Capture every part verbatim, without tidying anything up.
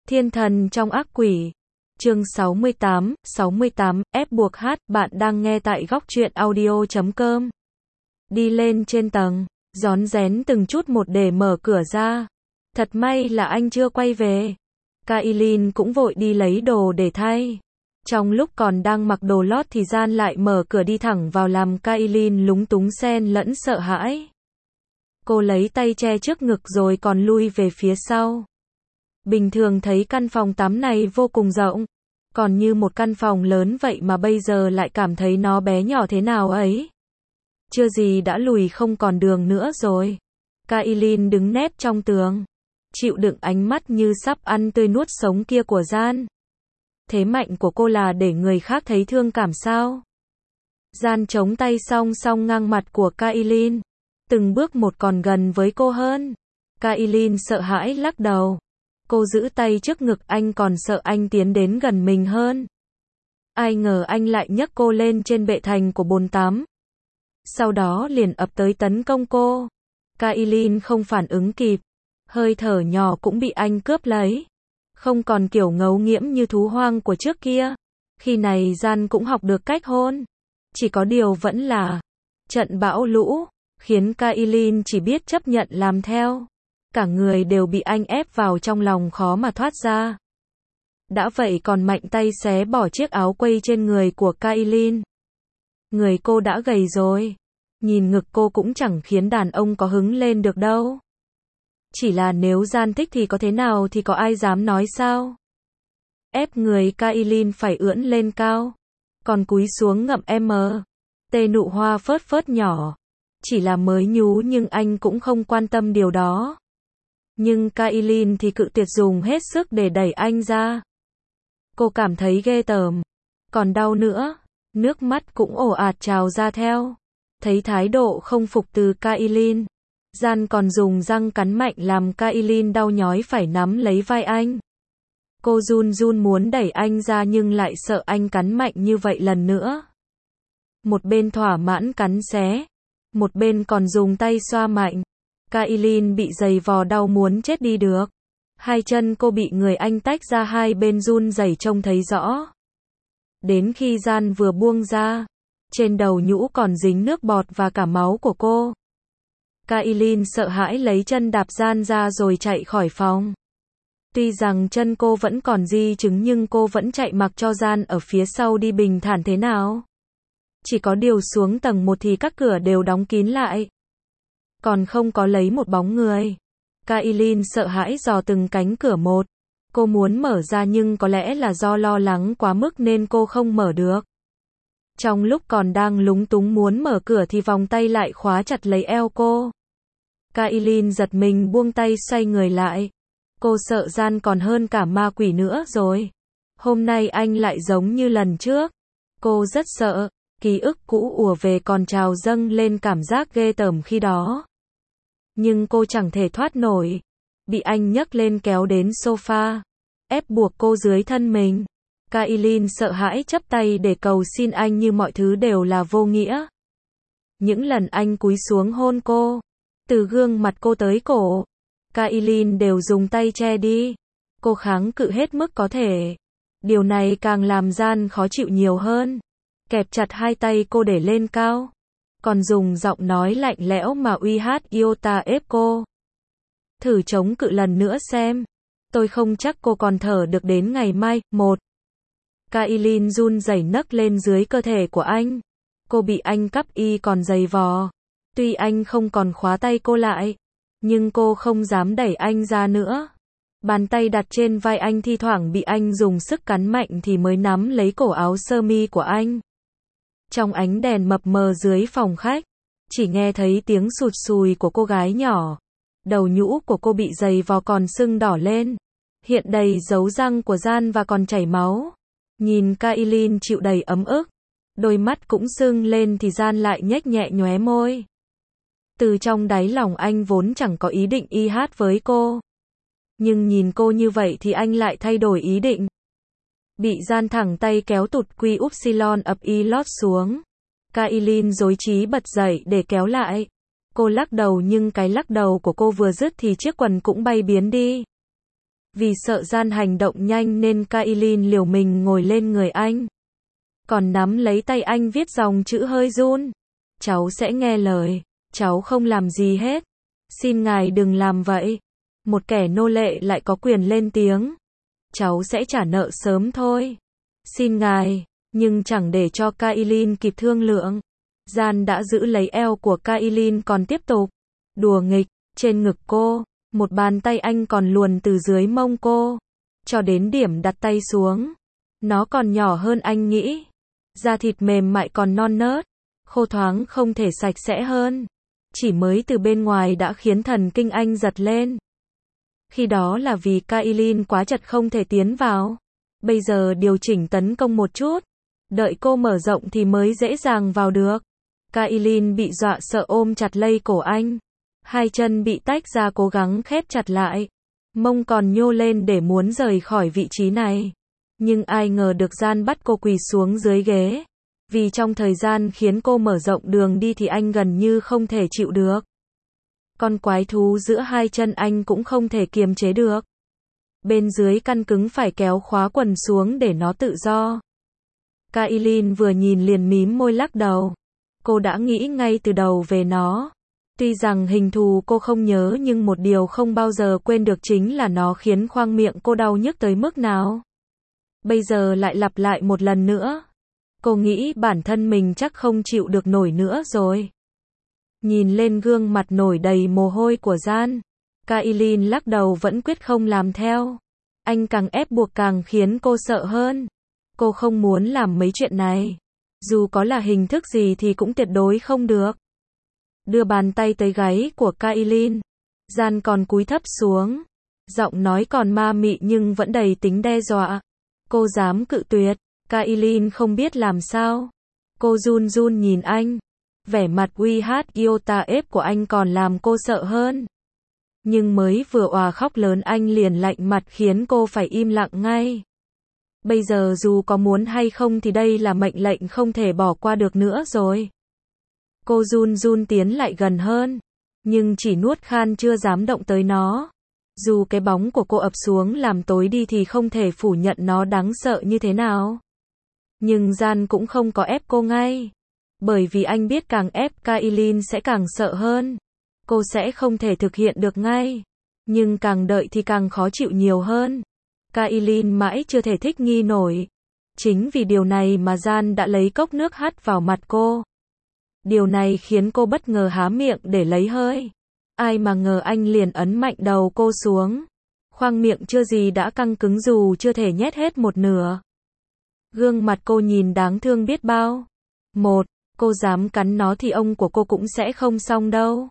Thiên thần trong ác quỷ. Chương sáu mươi tám, sáu mươi tám, ép buộc hát, bạn đang nghe tại góc truyện audio chấm com. Đi lên trên tầng, rón rén từng chút một để mở cửa ra. Thật may là anh chưa quay về. Kailin cũng vội đi lấy đồ để thay. Trong lúc còn đang mặc đồ lót thì Gian lại mở cửa đi thẳng vào làm Kailin lúng túng xen lẫn sợ hãi. Cô lấy tay che trước ngực rồi còn lui về phía sau. Bình thường thấy căn phòng tắm này vô cùng rộng, còn như một căn phòng lớn vậy mà bây giờ lại cảm thấy nó bé nhỏ thế nào ấy. Chưa gì đã lùi không còn đường nữa rồi. Kailin đứng nép trong tường, chịu đựng ánh mắt như sắp ăn tươi nuốt sống kia của Gian. Thế mạnh của cô là để người khác thấy thương cảm sao? Gian chống tay song song ngang mặt của Kailin, từng bước một còn gần với cô hơn. Kailin sợ hãi lắc đầu. Cô giữ tay trước ngực anh còn sợ anh tiến đến gần mình hơn. Ai ngờ anh lại nhấc cô lên trên bệ thành của bồn tắm. Sau đó liền ập tới tấn công cô. Kailin không phản ứng kịp. Hơi thở nhỏ cũng bị anh cướp lấy. Không còn kiểu ngấu nghiễm như thú hoang của trước kia. Khi này Gian cũng học được cách hôn. Chỉ có điều vẫn là trận bão lũ, khiến Kailin chỉ biết chấp nhận làm theo. Cả người đều bị anh ép vào trong lòng khó mà thoát ra. Đã vậy còn mạnh tay xé bỏ chiếc áo quây trên người của Kailin. Người cô đã gầy rồi. Nhìn ngực cô cũng chẳng khiến đàn ông có hứng lên được đâu. Chỉ là nếu Gian thích thì có thế nào thì có ai dám nói sao. Ép người Kailin phải ưỡn lên cao. Còn cúi xuống ngậm em. Tê nụ hoa phớt phớt nhỏ. Chỉ là mới nhú nhưng anh cũng không quan tâm điều đó. Nhưng Kailin thì cự tuyệt dùng hết sức để đẩy anh ra. Cô cảm thấy ghê tởm. Còn đau nữa. Nước mắt cũng ồ ạt trào ra theo. Thấy thái độ không phục từ Kailin, Gian còn dùng răng cắn mạnh làm Kailin đau nhói phải nắm lấy vai anh. Cô run run muốn đẩy anh ra nhưng lại sợ anh cắn mạnh như vậy lần nữa. Một bên thỏa mãn cắn xé, một bên còn dùng tay xoa mạnh. Kailin bị giày vò đau muốn chết đi được. Hai chân cô bị người anh tách ra hai bên run rẩy trông thấy rõ. Đến khi Gian vừa buông ra, trên đầu nhũ còn dính nước bọt và cả máu của cô. Kailin sợ hãi lấy chân đạp Gian ra rồi chạy khỏi phòng. Tuy rằng chân cô vẫn còn di chứng nhưng cô vẫn chạy mặc cho Gian ở phía sau đi bình thản thế nào. Chỉ có điều xuống tầng một thì các cửa đều đóng kín lại. Còn không có lấy một bóng người. Kailin sợ hãi dò từng cánh cửa một. Cô muốn mở ra nhưng có lẽ là do lo lắng quá mức nên cô không mở được. Trong lúc còn đang lúng túng muốn mở cửa thì vòng tay lại khóa chặt lấy eo cô. Kailin giật mình buông tay xoay người lại. Cô sợ Gian còn hơn cả ma quỷ nữa rồi. Hôm nay anh lại giống như lần trước. Cô rất sợ. Ký ức cũ ùa về còn trào dâng lên cảm giác ghê tởm khi đó. Nhưng cô chẳng thể thoát nổi. Bị anh nhấc lên kéo đến sofa. Ép buộc cô dưới thân mình. Kailin sợ hãi chắp tay để cầu xin anh như mọi thứ đều là vô nghĩa. Những lần anh cúi xuống hôn cô, từ gương mặt cô tới cổ, Kailin đều dùng tay che đi. Cô kháng cự hết mức có thể. Điều này càng làm Gian khó chịu nhiều hơn. Kẹp chặt hai tay cô để lên cao. Còn dùng giọng nói lạnh lẽo mà uy hát iota ép cô. Thử chống cự lần nữa xem. Tôi không chắc cô còn thở được đến ngày mai. Một. Kailin run rẩy nấc lên dưới cơ thể của anh. Cô bị anh cắp y còn giày vò. Tuy anh không còn khóa tay cô lại, nhưng cô không dám đẩy anh ra nữa. Bàn tay đặt trên vai anh thi thoảng bị anh dùng sức cắn mạnh thì mới nắm lấy cổ áo sơ mi của anh. Trong ánh đèn mập mờ dưới phòng khách, chỉ nghe thấy tiếng sụt sùi của cô gái nhỏ. Đầu nhũ của cô bị giày vò còn sưng đỏ lên. Hiện đầy dấu răng của Gian và còn chảy máu. Nhìn Kailin chịu đầy ấm ức. Đôi mắt cũng sưng lên thì Gian lại nhếch nhẹ nhóe môi. Từ trong đáy lòng anh vốn chẳng có ý định y hát với cô. Nhưng nhìn cô như vậy thì anh lại thay đổi ý định. Bị Gian thẳng tay kéo tụt quy upsilon ập y lót xuống. Kailin rối trí bật dậy để kéo lại. Cô lắc đầu nhưng cái lắc đầu của cô vừa dứt thì chiếc quần cũng bay biến đi. Vì sợ Gian hành động nhanh nên Kailin liều mình ngồi lên người anh. Còn nắm lấy tay anh viết dòng chữ hơi run. Cháu sẽ nghe lời. Cháu không làm gì hết. Xin ngài đừng làm vậy. Một kẻ nô lệ lại có quyền lên tiếng. Cháu sẽ trả nợ sớm thôi. Xin ngài. Nhưng chẳng để cho Kailin kịp thương lượng. Gian đã giữ lấy eo của Kailin còn tiếp tục đùa nghịch trên ngực cô. Một bàn tay anh còn luồn từ dưới mông cô cho đến điểm đặt tay xuống. Nó còn nhỏ hơn anh nghĩ. Da thịt mềm mại còn non nớt, khô thoáng không thể sạch sẽ hơn. Chỉ mới từ bên ngoài đã khiến thần kinh anh giật lên. Khi đó là vì Kailin quá chật không thể tiến vào. Bây giờ điều chỉnh tấn công một chút. Đợi cô mở rộng thì mới dễ dàng vào được. Kailin bị dọa sợ ôm chặt lấy cổ anh. Hai chân bị tách ra cố gắng khép chặt lại. Mông còn nhô lên để muốn rời khỏi vị trí này. Nhưng ai ngờ được Gian bắt cô quỳ xuống dưới ghế. Vì trong thời gian khiến cô mở rộng đường đi thì anh gần như không thể chịu được. Con quái thú giữa hai chân anh cũng không thể kiềm chế được. Bên dưới căn cứng phải kéo khóa quần xuống để nó tự do. Kailin vừa nhìn liền mím môi lắc đầu. Cô đã nghĩ ngay từ đầu về nó. Tuy rằng hình thù cô không nhớ nhưng một điều không bao giờ quên được chính là nó khiến khoang miệng cô đau nhức tới mức nào. Bây giờ lại lặp lại một lần nữa. Cô nghĩ bản thân mình chắc không chịu được nổi nữa rồi. Nhìn lên gương mặt nổi đầy mồ hôi của Gian, Kailin lắc đầu vẫn quyết không làm theo. Anh càng ép buộc càng khiến cô sợ hơn. Cô không muốn làm mấy chuyện này. Dù có là hình thức gì thì cũng tuyệt đối không được. Đưa bàn tay tới gáy của Kailin. Gian còn cúi thấp xuống. Giọng nói còn ma mị nhưng vẫn đầy tính đe dọa. Cô dám cự tuyệt. Kailin không biết làm sao. Cô run run nhìn anh. Vẻ mặt uy hát iota ép của anh còn làm cô sợ hơn. Nhưng mới vừa òa khóc lớn anh liền lạnh mặt khiến cô phải im lặng ngay. Bây giờ dù có muốn hay không thì đây là mệnh lệnh không thể bỏ qua được nữa rồi. Cô run run tiến lại gần hơn. Nhưng chỉ nuốt khan chưa dám động tới nó. Dù cái bóng của cô ập xuống làm tối đi thì không thể phủ nhận nó đáng sợ như thế nào. Nhưng Gian cũng không có ép cô ngay. Bởi vì anh biết càng ép Kailin sẽ càng sợ hơn. Cô sẽ không thể thực hiện được ngay. Nhưng càng đợi thì càng khó chịu nhiều hơn. Kailin mãi chưa thể thích nghi nổi. Chính vì điều này mà Gian đã lấy cốc nước hắt vào mặt cô. Điều này khiến cô bất ngờ há miệng để lấy hơi. Ai mà ngờ anh liền ấn mạnh đầu cô xuống. Khoang miệng chưa gì đã căng cứng dù chưa thể nhét hết một nửa. Gương mặt cô nhìn đáng thương biết bao. Một, cô dám cắn nó thì ông của cô cũng sẽ không xong đâu.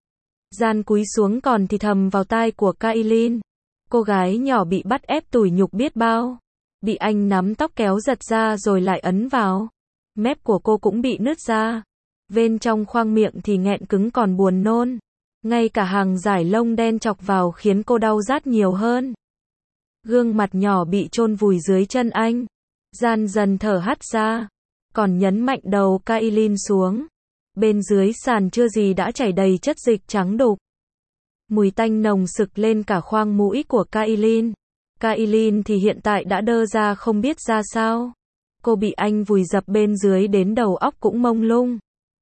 Gian cúi xuống còn thì thầm vào tai của Kailin. Cô gái nhỏ bị bắt ép tủi nhục biết bao. Bị anh nắm tóc kéo giật ra rồi lại ấn vào. Mép của cô cũng bị nứt ra. Bên trong khoang miệng thì nghẹn cứng còn buồn nôn. Ngay cả hàng dải lông đen chọc vào khiến cô đau rát nhiều hơn. Gương mặt nhỏ bị chôn vùi dưới chân anh. Gian dần thở hắt ra. Còn nhấn mạnh đầu Kailin xuống. Bên dưới sàn chưa gì đã chảy đầy chất dịch trắng đục. Mùi tanh nồng sực lên cả khoang mũi của Kailin. Kailin thì hiện tại đã đơ ra không biết ra sao. Cô bị anh vùi dập bên dưới đến đầu óc cũng mông lung.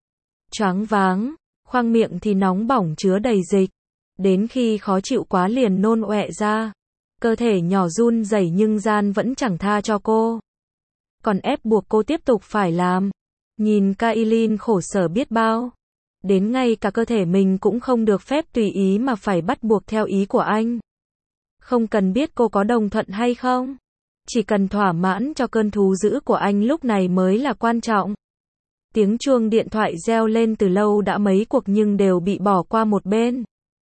Choáng váng, khoang miệng thì nóng bỏng chứa đầy dịch. Đến khi khó chịu quá liền nôn ọe ra. Cơ thể nhỏ run rẩy nhưng Gian vẫn chẳng tha cho cô. Còn ép buộc cô tiếp tục phải làm. Nhìn Kailin khổ sở biết bao. Đến ngay cả cơ thể mình cũng không được phép tùy ý mà phải bắt buộc theo ý của anh. Không cần biết cô có đồng thuận hay không. Chỉ cần thỏa mãn cho cơn thú dữ của anh lúc này mới là quan trọng. Tiếng chuông điện thoại reo lên từ lâu đã mấy cuộc nhưng đều bị bỏ qua một bên.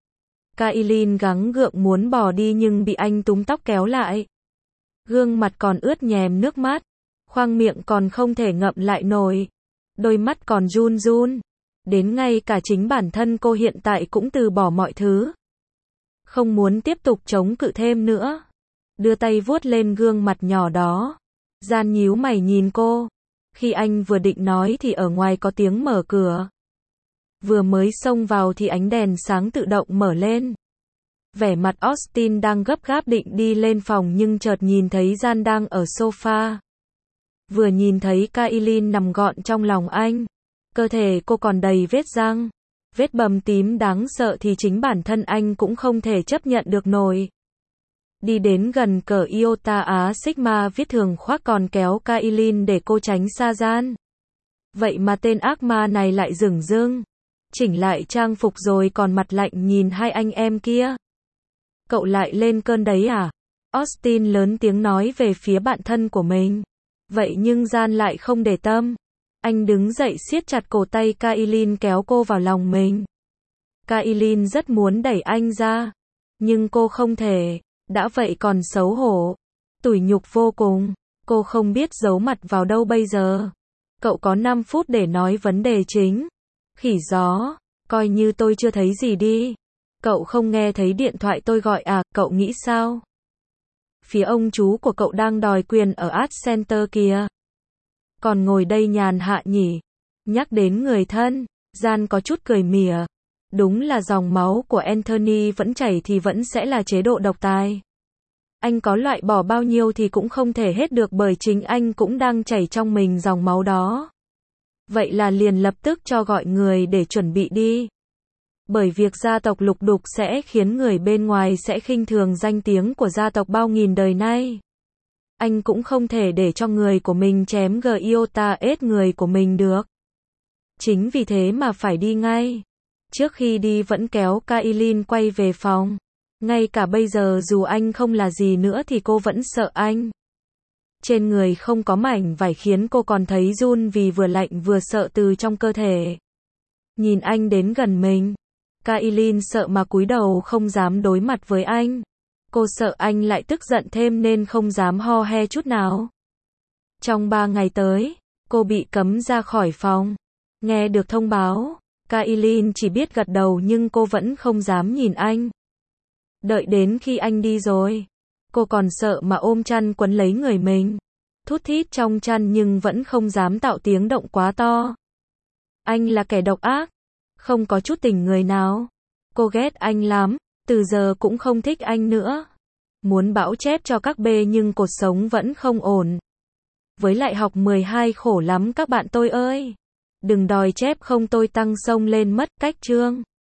Kailin gắng gượng muốn bỏ đi nhưng bị anh túm tóc kéo lại. Gương mặt còn ướt nhèm nước mắt. Khoang miệng còn không thể ngậm lại nổi. Đôi mắt còn run run. Đến ngay cả chính bản thân cô hiện tại cũng từ bỏ mọi thứ. Không muốn tiếp tục chống cự thêm nữa. Đưa tay vuốt lên gương mặt nhỏ đó. Gian nhíu mày nhìn cô. Khi anh vừa định nói thì ở ngoài có tiếng mở cửa. Vừa mới xông vào thì ánh đèn sáng tự động mở lên. Vẻ mặt Austin đang gấp gáp định đi lên phòng nhưng chợt nhìn thấy Jan đang ở sofa. Vừa nhìn thấy Kailin nằm gọn trong lòng anh. Cơ thể cô còn đầy vết răng, vết bầm tím đáng sợ thì chính bản thân anh cũng không thể chấp nhận được nổi. Đi đến gần cờ Iota Á Sigma viết thường khoác còn kéo Kailin để cô tránh xa Jan. Vậy mà tên ác ma này lại dửng dưng chỉnh lại trang phục rồi còn mặt lạnh nhìn hai anh em kia. Cậu lại lên cơn đấy à? Austin lớn tiếng nói về phía bạn thân của mình. Vậy nhưng Jan lại không để tâm. Anh đứng dậy siết chặt cổ tay Kailin kéo cô vào lòng mình. Kailin rất muốn đẩy anh ra, nhưng cô không thể, đã vậy còn xấu hổ, tủi nhục vô cùng, cô không biết giấu mặt vào đâu bây giờ. Cậu có năm phút để nói vấn đề chính. Khỉ gió, coi như tôi chưa thấy gì đi. Cậu không nghe thấy điện thoại tôi gọi à, cậu nghĩ sao? Phía ông chú của cậu đang đòi quyền ở Art Center kìa. Còn ngồi đây nhàn hạ nhỉ? Nhắc đến người thân, Jan có chút cười mỉa. Đúng là dòng máu của Anthony vẫn chảy thì vẫn sẽ là chế độ độc tài. Anh có loại bỏ bao nhiêu thì cũng không thể hết được bởi chính anh cũng đang chảy trong mình dòng máu đó. Vậy là liền lập tức cho gọi người để chuẩn bị đi. Bởi việc gia tộc lục đục sẽ khiến người bên ngoài sẽ khinh thường danh tiếng của gia tộc bao nghìn đời nay. Anh cũng không thể để cho người của mình chém Giota ết người của mình được. Chính vì thế mà phải đi ngay. Trước khi đi vẫn kéo Kailin quay về phòng. Ngay cả bây giờ dù anh không là gì nữa thì cô vẫn sợ anh. Trên người không có mảnh vải khiến cô còn thấy run vì vừa lạnh vừa sợ từ trong cơ thể. Nhìn anh đến gần mình, Kailin sợ mà cúi đầu không dám đối mặt với anh. Cô sợ anh lại tức giận thêm nên không dám ho he chút nào. Trong ba ngày tới, cô bị cấm ra khỏi phòng. Nghe được thông báo, Kailin chỉ biết gật đầu nhưng cô vẫn không dám nhìn anh. Đợi đến khi anh đi rồi, cô còn sợ mà ôm chăn quấn lấy người mình. Thút thít trong chăn nhưng vẫn không dám tạo tiếng động quá to. Anh là kẻ độc ác, không có chút tình người nào. Cô ghét anh lắm, từ giờ cũng không thích anh nữa. Muốn bão chép cho các bê nhưng cuộc sống vẫn không ổn. Với lại học mười hai khổ lắm các bạn tôi ơi. Đừng đòi chép không tôi tăng sông lên mất cách chương.